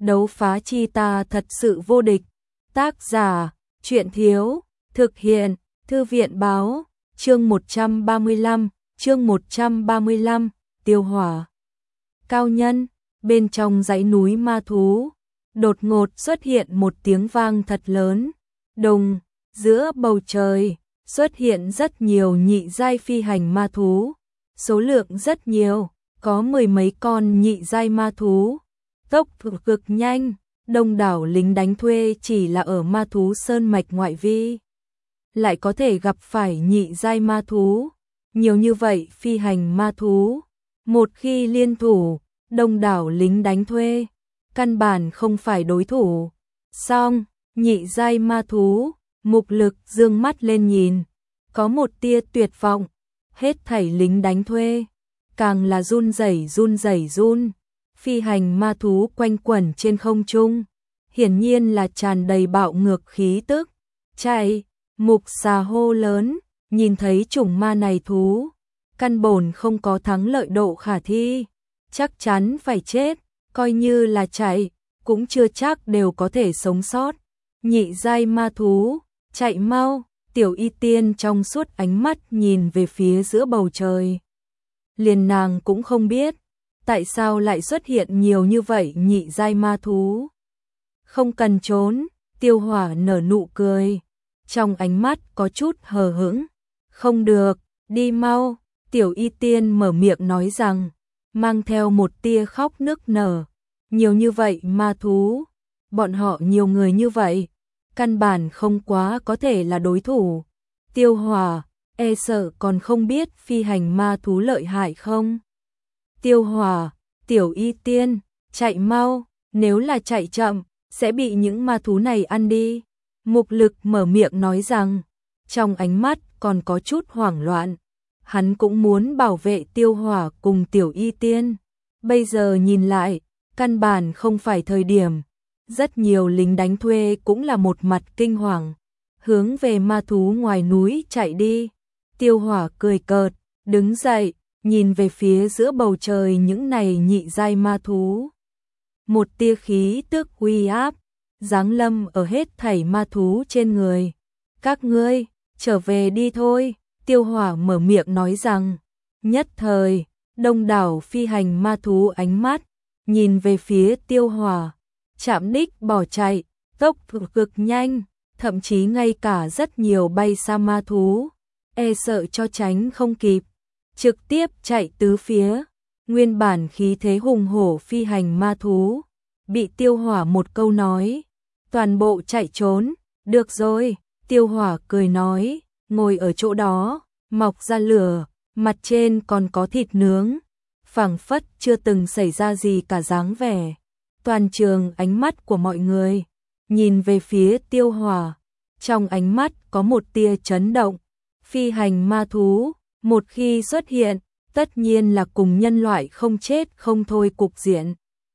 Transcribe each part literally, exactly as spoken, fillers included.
đấu phá chi ta thật sự vô địch. Tác giả, truyện thiếu, thực hiện, thư viện báo, chương một trăm ba mươi lăm, chương một trăm ba mươi lăm, tiêu hỏa. Cao nhân, bên trong dãy núi ma thú, đột ngột xuất hiện một tiếng vang thật lớn, đùng, giữa bầu trời, xuất hiện rất nhiều nhị giai phi hành ma thú, số lượng rất nhiều, có mười mấy con nhị giai ma thú, tốc độ cực nhanh, đông đảo lính đánh thuê chỉ là ở ma thú sơn mạch ngoại vi. Lại có thể gặp phải nhị giai ma thú, nhiều như vậy phi hành ma thú, một khi liên thủ, đông đảo lính đánh thuê, căn bản không phải đối thủ. Song, nhị giai ma thú, Mục Lực dương mắt lên nhìn, có một tia tuyệt vọng, hết thảy lính đánh thuê, càng là run rẩy run rẩy run, phi hành ma thú quanh quẩn trên không trung, hiển nhiên là tràn đầy bạo ngược khí tức. Chạy, Mục Xà hô lớn, nhìn thấy chủng ma này thú, căn bổn không có thắng lợi độ khả thi, chắc chắn phải chết, coi như là chạy, cũng chưa chắc đều có thể sống sót. Nhị giai ma thú, chạy mau, Tiểu Y Tiên trong suốt ánh mắt nhìn về phía giữa bầu trời. Liền nàng cũng không biết, tại sao lại xuất hiện nhiều như vậy nhị giai ma thú. Không cần trốn, Tiêu Hỏa nở nụ cười, trong ánh mắt có chút hờ hững. Không được, đi mau, Tiểu Y Tiên mở miệng nói rằng, mang theo một tia khóc nức nở. Nhiều như vậy ma thú, bọn họ nhiều người như vậy, căn bản không quá có thể là đối thủ. Tiêu Hỏa, e sợ còn không biết phi hành ma thú lợi hại không? Tiêu Hỏa, Tiểu Y Tiên, chạy mau, nếu là chạy chậm, sẽ bị những ma thú này ăn đi. Mục Lực mở miệng nói rằng, trong ánh mắt còn có chút hoảng loạn. Hắn cũng muốn bảo vệ Tiêu Hỏa cùng Tiểu Y Tiên. Bây giờ nhìn lại, căn bản không phải thời điểm. Rất nhiều lính đánh thuê cũng là một mặt kinh hoàng, hướng về ma thú ngoài núi chạy đi. Tiêu Hỏa cười cợt, đứng dậy, nhìn về phía giữa bầu trời những này nhị giai ma thú. Một tia khí tức uy áp, giáng lâm ở hết thảy ma thú trên người. Các ngươi, trở về đi thôi, Tiêu Hỏa mở miệng nói rằng. Nhất thời, đông đảo phi hành ma thú ánh mắt, nhìn về phía Tiêu Hỏa, chạm đích bỏ chạy, tốc độ cực nhanh, thậm chí ngay cả rất nhiều bay xa ma thú, e sợ cho tránh không kịp, trực tiếp chạy tứ phía. Nguyên bản khí thế hùng hổ phi hành ma thú, bị Tiêu Hỏa một câu nói, toàn bộ chạy trốn. Được rồi, Tiêu Hỏa cười nói, ngồi ở chỗ đó, mọc ra lửa, mặt trên còn có thịt nướng, phảng phất chưa từng xảy ra gì cả dáng vẻ. Toàn trường ánh mắt của mọi người nhìn về phía Tiêu Hỏa, trong ánh mắt có một tia chấn động. Phi hành ma thú, một khi xuất hiện, tất nhiên là cùng nhân loại không chết không thôi cục diện.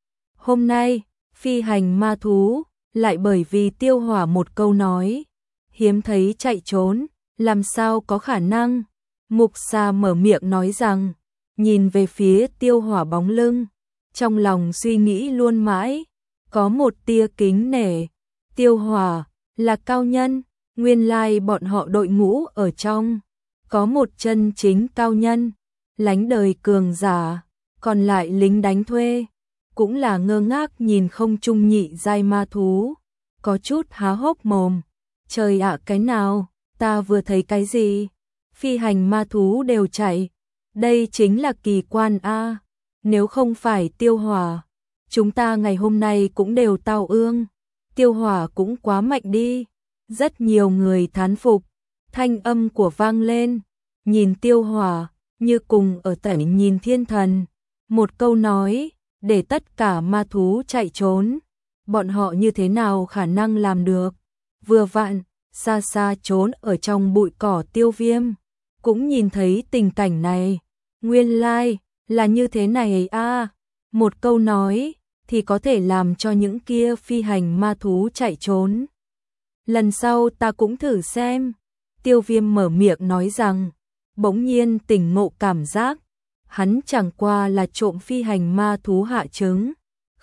Hôm nay, phi hành ma thú lại bởi vì Tiêu Hỏa một câu nói, hiếm thấy chạy trốn, làm sao có khả năng? Mục Xà mở miệng nói rằng, nhìn về phía Tiêu Hỏa bóng lưng, trong lòng suy nghĩ luôn mãi, có một tia kính nể. Tiêu Hỏa là cao nhân, nguyên lai bọn họ đội ngũ ở trong, có một chân chính cao nhân, lánh đời cường giả, còn lại lính đánh thuê, cũng là ngơ ngác nhìn không trung nhị giai ma thú, có chút há hốc mồm. Trời ạ, cái nào, ta vừa thấy cái gì? Phi hành ma thú đều chạy, đây chính là kỳ quan a. Nếu không phải Tiêu Hỏa, chúng ta ngày hôm nay cũng đều tao ương. Tiêu Hỏa cũng quá mạnh đi. Rất nhiều người thán phục, thanh âm của vang lên, nhìn Tiêu Hỏa như cùng ở tẩy nhìn thiên thần. Một câu nói, để tất cả ma thú chạy trốn, bọn họ như thế nào khả năng làm được? Vừa vặn, xa xa trốn ở trong bụi cỏ Tiêu Viêm, cũng nhìn thấy tình cảnh này. Nguyên lai, like, là như thế này a. À, một câu nói, thì có thể làm cho những kia phi hành ma thú chạy trốn. Lần sau ta cũng thử xem. Tiêu Viêm mở miệng nói rằng, bỗng nhiên tỉnh ngộ cảm giác, hắn chẳng qua là trộm phi hành ma thú hạ trứng,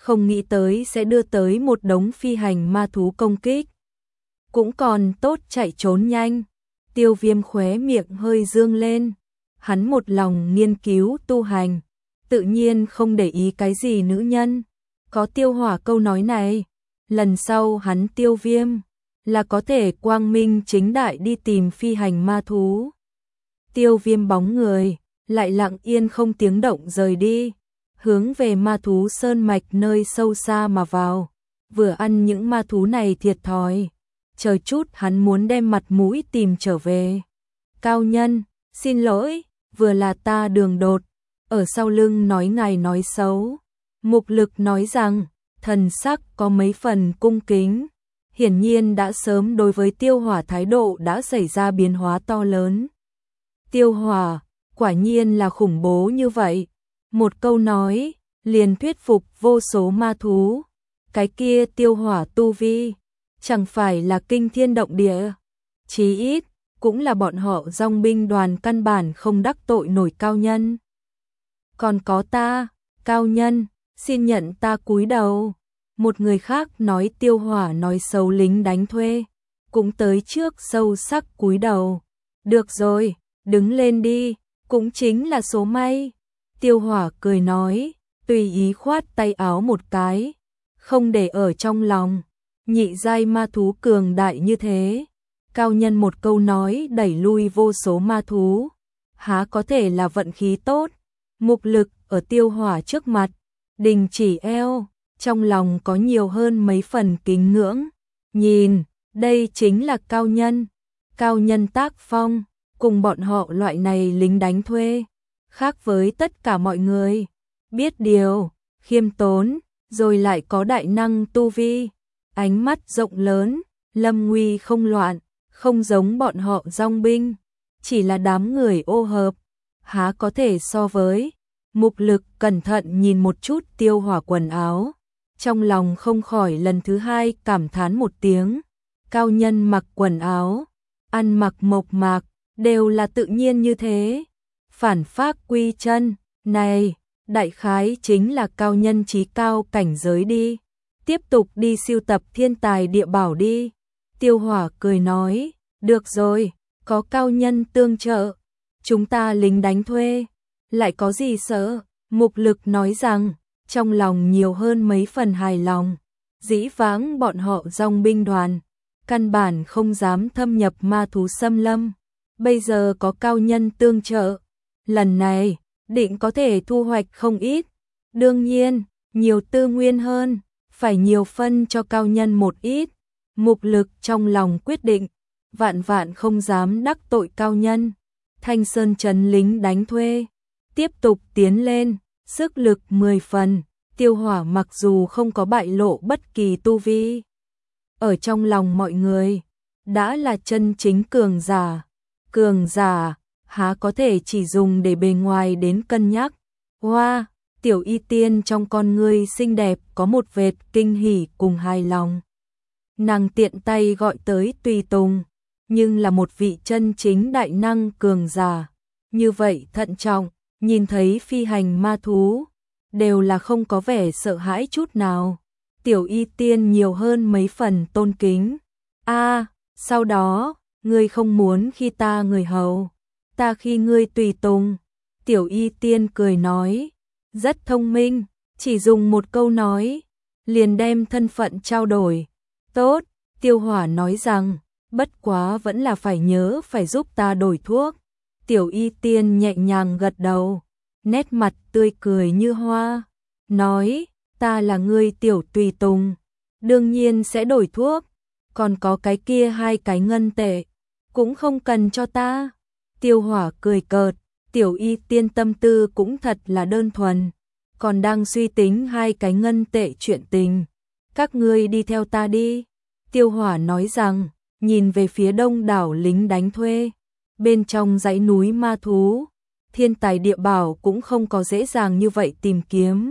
không nghĩ tới sẽ đưa tới một đống phi hành ma thú công kích. Cũng còn tốt chạy trốn nhanh. Tiêu Viêm khóe miệng hơi dương lên. Hắn một lòng nghiên cứu tu hành, tự nhiên không để ý cái gì nữ nhân. Có Tiêu Hỏa câu nói này, lần sau hắn Tiêu Viêm là có thể quang minh chính đại đi tìm phi hành ma thú. Tiêu Viêm bóng người lại lặng yên không tiếng động rời đi, hướng về ma thú sơn mạch nơi sâu xa mà vào. Vừa ăn những ma thú này thiệt thòi, chờ chút hắn muốn đem mặt mũi tìm trở về. Cao nhân, xin lỗi, vừa là ta đường đột, ở sau lưng nói ngài nói xấu. Mục Lực nói rằng, thần sắc có mấy phần cung kính, hiển nhiên đã sớm đối với Tiêu Hỏa thái độ đã xảy ra biến hóa to lớn. Tiêu Hỏa, quả nhiên là khủng bố như vậy. Một câu nói, liền thuyết phục vô số ma thú. Cái kia Tiêu Hỏa tu vi, chẳng phải là kinh thiên động địa. Chí ít, cũng là bọn họ dòng binh đoàn căn bản không đắc tội nổi cao nhân. Còn có ta, cao nhân, xin nhận ta cúi đầu. Một người khác nói Tiêu Hỏa nói xấu lính đánh thuê, cũng tới trước sâu sắc cúi đầu. Được rồi, đứng lên đi, cũng chính là số may. Tiêu Hỏa cười nói, tùy ý khoát tay áo một cái, không để ở trong lòng. Nhị giai ma thú cường đại như thế, cao nhân một câu nói đẩy lui vô số ma thú, há có thể là vận khí tốt. Mục Lực ở Tiêu Hỏa trước mặt, đình chỉ eo, trong lòng có nhiều hơn mấy phần kính ngưỡng. Nhìn, đây chính là cao nhân, cao nhân tác phong, cùng bọn họ loại này lính đánh thuê, khác với tất cả mọi người, biết điều, khiêm tốn, rồi lại có đại năng tu vi, ánh mắt rộng lớn, lâm nguy không loạn, không giống bọn họ dòng binh, chỉ là đám người ô hợp, há có thể so với. Mục Lực cẩn thận nhìn một chút Tiêu Hỏa quần áo, trong lòng không khỏi lần thứ hai cảm thán một tiếng. Cao nhân mặc quần áo, ăn mặc mộc mạc, đều là tự nhiên như thế. Phản phác quy chân, này, đại khái chính là cao nhân trí cao cảnh giới đi. Tiếp tục đi sưu tập thiên tài địa bảo đi. Tiêu Hỏa cười nói, được rồi, có cao nhân tương trợ, chúng ta lính đánh thuê, lại có gì sợ. Mục Lực nói rằng, trong lòng nhiều hơn mấy phần hài lòng. Dĩ vãng bọn họ dòng binh đoàn, căn bản không dám thâm nhập ma thú xâm lâm. Bây giờ có cao nhân tương trợ, lần này, định có thể thu hoạch không ít. Đương nhiên, nhiều tư nguyên hơn, phải nhiều phân cho cao nhân một ít. Mục Lực trong lòng quyết định, vạn vạn không dám đắc tội cao nhân. Thanh Sơn trấn lính đánh thuê, tiếp tục tiến lên, sức lực mười phần. Tiêu Hỏa mặc dù không có bại lộ bất kỳ tu vi, ở trong lòng mọi người, đã là chân chính cường giả. Cường giả, há có thể chỉ dùng để bề ngoài đến cân nhắc. Hoa, wow, Tiểu Y Tiên trong con ngươi xinh đẹp có một vệt kinh hỉ cùng hài lòng. Nàng tiện tay gọi tới tùy tùng, nhưng là một vị chân chính đại năng cường giả. Như vậy thận trọng, nhìn thấy phi hành ma thú, đều là không có vẻ sợ hãi chút nào. Tiểu Y Tiên nhiều hơn mấy phần tôn kính. A, à, sau đó, ngươi không muốn khi ta người hầu, ta khi ngươi tùy tùng. Tiểu Y Tiên cười nói, rất thông minh, chỉ dùng một câu nói, liền đem thân phận trao đổi. Tốt, Tiêu Hỏa nói rằng, bất quá vẫn là phải nhớ phải giúp ta đổi thuốc. Tiểu Y Tiên nhẹ nhàng gật đầu, nét mặt tươi cười như hoa, nói, ta là ngươi tiểu tùy tùng, đương nhiên sẽ đổi thuốc, còn có cái kia hai cái ngân tệ, cũng không cần cho ta. Tiêu Hỏa cười cợt, Tiểu Y Tiên tâm tư cũng thật là đơn thuần, còn đang suy tính hai cái ngân tệ chuyện tình. Các ngươi đi theo ta đi. Tiêu Hỏa nói rằng, nhìn về phía đông đảo lính đánh thuê, bên trong dãy núi ma thú, thiên tài địa bảo cũng không có dễ dàng như vậy tìm kiếm,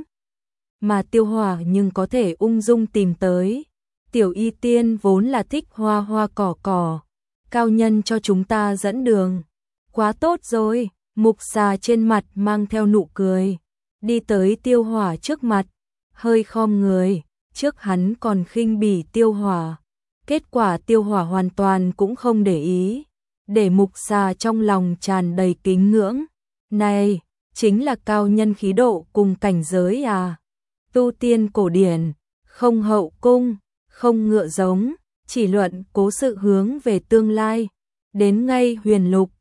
mà Tiêu Hỏa nhưng có thể ung dung tìm tới. Tiểu Y Tiên vốn là thích hoa hoa cỏ cỏ, cao nhân cho chúng ta dẫn đường, quá tốt rồi. Mục Xà trên mặt mang theo nụ cười, đi tới Tiêu Hỏa trước mặt, hơi khom người, trước hắn còn khinh bỉ Tiêu Hỏa. Kết quả Tiêu Hỏa hoàn toàn cũng không để ý, để Mục Xà trong lòng tràn đầy kính ngưỡng. Này, chính là cao nhân khí độ cùng cảnh giới à? Tu tiên cổ điển, không hậu cung, không ngựa giống, chỉ luận cố sự hướng về tương lai. Đến ngay huyền lục,